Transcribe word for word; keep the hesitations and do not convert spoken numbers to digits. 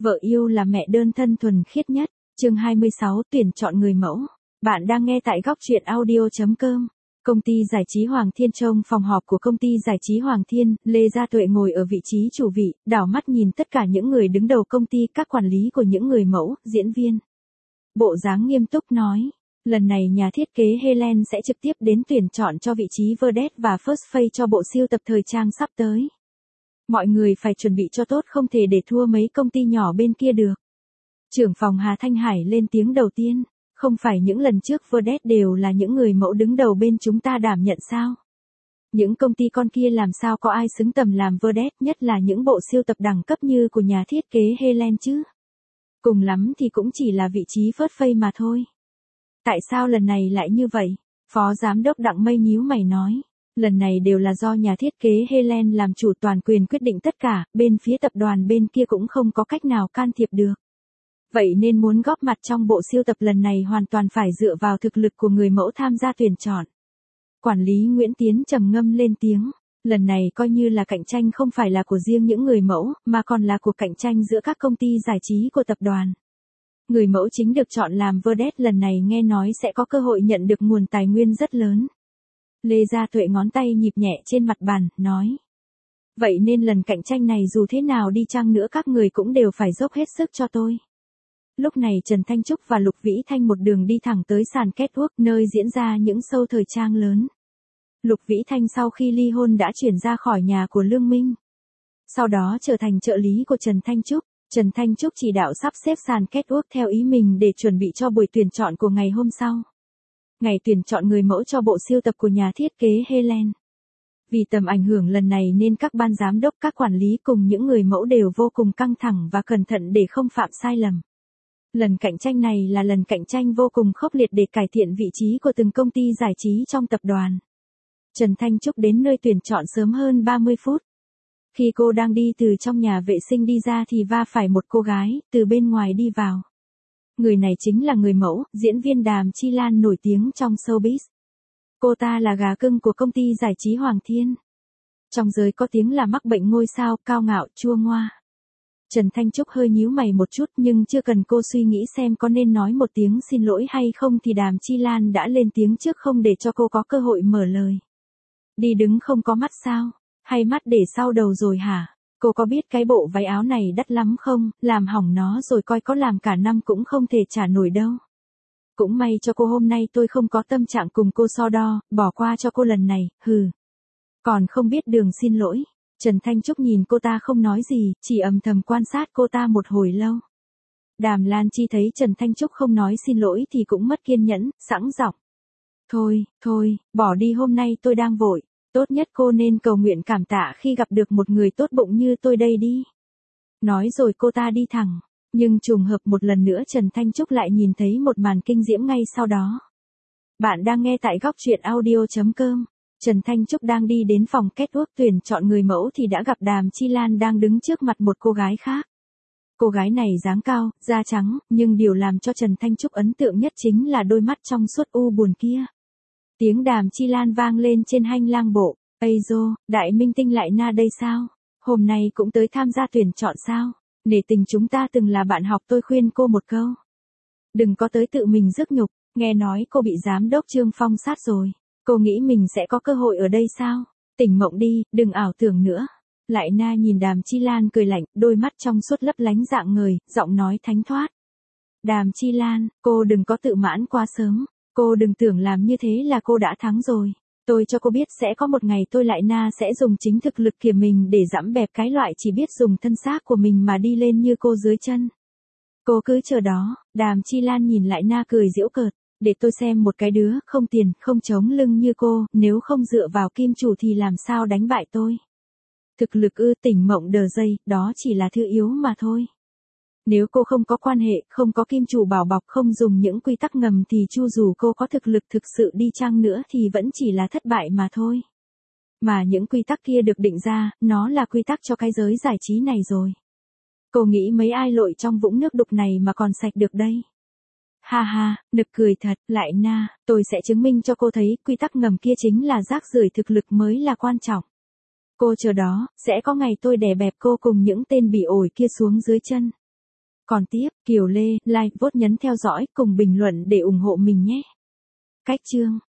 Vợ yêu là mẹ đơn thân thuần khiết nhất. Chương hai mươi sáu, tuyển chọn người mẫu. Bạn đang nghe tại góc truyện audio chấm com. Công ty giải trí Hoàng Thiên. Trong phòng họp của công ty giải trí Hoàng Thiên, Lê Gia Tuệ ngồi ở vị trí chủ vị, đảo mắt nhìn tất cả những người đứng đầu công ty, các quản lý của những người mẫu, diễn viên. Bộ dáng nghiêm túc nói, lần này nhà thiết kế Helen sẽ trực tiếp đến tuyển chọn cho vị trí vedette và first face cho bộ siêu tập thời trang sắp tới. Mọi người phải chuẩn bị cho tốt, không thể để thua mấy công ty nhỏ bên kia được. Trưởng phòng Hà Thanh Hải lên tiếng đầu tiên, không phải những lần trước vedette đều là những người mẫu đứng đầu bên chúng ta đảm nhận sao? Những công ty con kia làm sao có ai xứng tầm làm vedette, nhất là những bộ siêu tập đẳng cấp như của nhà thiết kế Helen chứ? Cùng lắm thì cũng chỉ là vị trí first face mà thôi. Tại sao lần này lại như vậy? Phó giám đốc Đặng Mây nhíu mày nói. Lần này đều là do nhà thiết kế Helen làm chủ toàn quyền quyết định tất cả, bên phía tập đoàn bên kia cũng không có cách nào can thiệp được. Vậy nên muốn góp mặt trong bộ siêu tập lần này hoàn toàn phải dựa vào thực lực của người mẫu tham gia tuyển chọn. Quản lý Nguyễn Tiến trầm ngâm lên tiếng, lần này coi như là cạnh tranh không phải là của riêng những người mẫu, mà còn là cuộc cạnh tranh giữa các công ty giải trí của tập đoàn. Người mẫu chính được chọn làm vedette lần này nghe nói sẽ có cơ hội nhận được nguồn tài nguyên rất lớn. Lê Gia Tuệ ngón tay nhịp nhẹ trên mặt bàn, nói. Vậy nên lần cạnh tranh này dù thế nào đi chăng nữa các người cũng đều phải dốc hết sức cho tôi. Lúc này Trần Thanh Trúc và Lục Vĩ Thanh một đường đi thẳng tới sàn catwalk nơi diễn ra những show thời trang lớn. Lục Vĩ Thanh sau khi ly hôn đã chuyển ra khỏi nhà của Lương Minh. Sau đó trở thành trợ lý của Trần Thanh Trúc. Trần Thanh Trúc chỉ đạo sắp xếp sàn catwalk theo ý mình để chuẩn bị cho buổi tuyển chọn của ngày hôm sau. Ngày tuyển chọn người mẫu cho bộ siêu tập của nhà thiết kế Helen. Vì tầm ảnh hưởng lần này nên các ban giám đốc, các quản lý cùng những người mẫu đều vô cùng căng thẳng và cẩn thận để không phạm sai lầm. Lần cạnh tranh này là lần cạnh tranh vô cùng khốc liệt để cải thiện vị trí của từng công ty giải trí trong tập đoàn. Trần Thanh Trúc đến nơi tuyển chọn sớm hơn ba mươi phút. Khi cô đang đi từ trong nhà vệ sinh đi ra thì va phải một cô gái từ bên ngoài đi vào. Người này chính là người mẫu, diễn viên Đàm Chi Lan nổi tiếng trong showbiz. Cô ta là gà cưng của công ty giải trí Hoàng Thiên. Trong giới có tiếng là mắc bệnh ngôi sao, cao ngạo, chua ngoa. Trần Thanh Trúc hơi nhíu mày một chút nhưng chưa cần cô suy nghĩ xem có nên nói một tiếng xin lỗi hay không thì Đàm Chi Lan đã lên tiếng trước không để cho cô có cơ hội mở lời. Đi đứng không có mắt sao? Hay mắt để sau đầu rồi hả? Cô có biết cái bộ váy áo này đắt lắm không? Làm hỏng nó rồi coi có làm cả năm cũng không thể trả nổi đâu. Cũng may cho cô hôm nay tôi không có tâm trạng cùng cô so đo, bỏ qua cho cô lần này, hừ. Còn không biết đường xin lỗi. Trần Thanh Trúc nhìn cô ta không nói gì, chỉ âm thầm quan sát cô ta một hồi lâu. Đàm Lan Chi thấy Trần Thanh Trúc không nói xin lỗi thì cũng mất kiên nhẫn, sẵn giọng. Thôi, thôi, bỏ đi, hôm nay tôi đang vội. Tốt nhất cô nên cầu nguyện cảm tạ khi gặp được một người tốt bụng như tôi đây đi. Nói rồi cô ta đi thẳng. Nhưng trùng hợp một lần nữa Trần Thanh Trúc lại nhìn thấy một màn kinh diễm ngay sau đó. Bạn đang nghe tại góc truyện audio chấm com. Trần Thanh Trúc đang đi đến phòng catwalk tuyển chọn người mẫu thì đã gặp Đàm Chi Lan đang đứng trước mặt một cô gái khác. Cô gái này dáng cao, da trắng, nhưng điều làm cho Trần Thanh Trúc ấn tượng nhất chính là đôi mắt trong suốt u buồn kia. Tiếng Đàm Chi Lan vang lên trên hành lang bộ. Ây dô, đại minh tinh Lại Na đây sao? Hôm nay cũng tới tham gia tuyển chọn sao? Nể tình chúng ta từng là bạn học, tôi khuyên cô một câu. Đừng có tới tự mình rước nhục, nghe nói cô bị giám đốc Trương Phong sát rồi. Cô nghĩ mình sẽ có cơ hội ở đây sao? Tỉnh mộng đi, đừng ảo tưởng nữa. Lại Na nhìn Đàm Chi Lan cười lạnh, đôi mắt trong suốt lấp lánh dạng ngời, giọng nói thánh thoát. Đàm Chi Lan, cô đừng có tự mãn quá sớm. Cô đừng tưởng làm như thế là cô đã thắng rồi. Tôi cho cô biết sẽ có một ngày tôi Lại Na sẽ dùng chính thực lực của mình để giẫm bẹp cái loại chỉ biết dùng thân xác của mình mà đi lên như cô dưới chân. Cô cứ chờ đó. Đàm Chi Lan nhìn Lại Na cười giễu cợt. Để tôi xem một cái đứa không tiền, không chống lưng như cô, nếu không dựa vào kim chủ thì làm sao đánh bại tôi. Thực lực ư? Tỉnh mộng đờ dây, đó chỉ là thứ yếu mà thôi. Nếu cô không có quan hệ, không có kim chủ bảo bọc, không dùng những quy tắc ngầm thì chu dù cô có thực lực thực sự đi chăng nữa thì vẫn chỉ là thất bại mà thôi. Mà những quy tắc kia được định ra, nó là quy tắc cho cái giới giải trí này rồi. Cô nghĩ mấy ai lội trong vũng nước đục này mà còn sạch được đây? Ha ha, nực cười thật. Lại Na, tôi sẽ chứng minh cho cô thấy quy tắc ngầm kia chính là rác rưởi, thực lực mới là quan trọng. Cô chờ đó, sẽ có ngày tôi đè bẹp cô cùng những tên bị ổi kia xuống dưới chân. Còn tiếp, Kiều Lê, like, vote nhấn theo dõi cùng bình luận để ủng hộ mình nhé. Cách chương